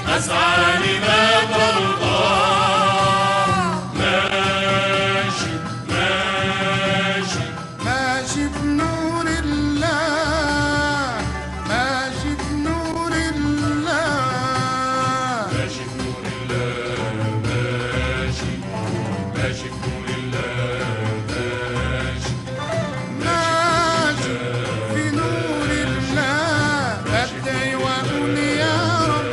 أسعى لما ترضى. ماشي ماشي ماشي بنور الله، ماشي بنور الله، ماشي بنور الله، ماشي ماشي بنور الله، ماشي ماشي في نور الله، بدعي واقول يا رب.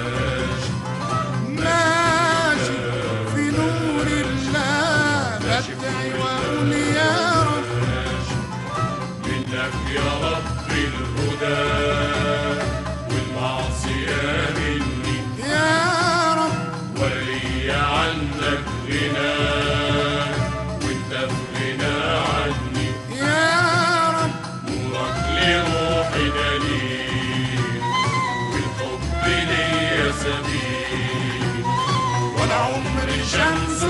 ماشي في نور الله، بدعي واقول يا رب. منك يا رب الهدى والمعصية مني يا رب، ولي عنك غنى وانت في غنى عني. يا رب، نورك لروحي دليل والحب ليا سبيل، ولا عمري شمس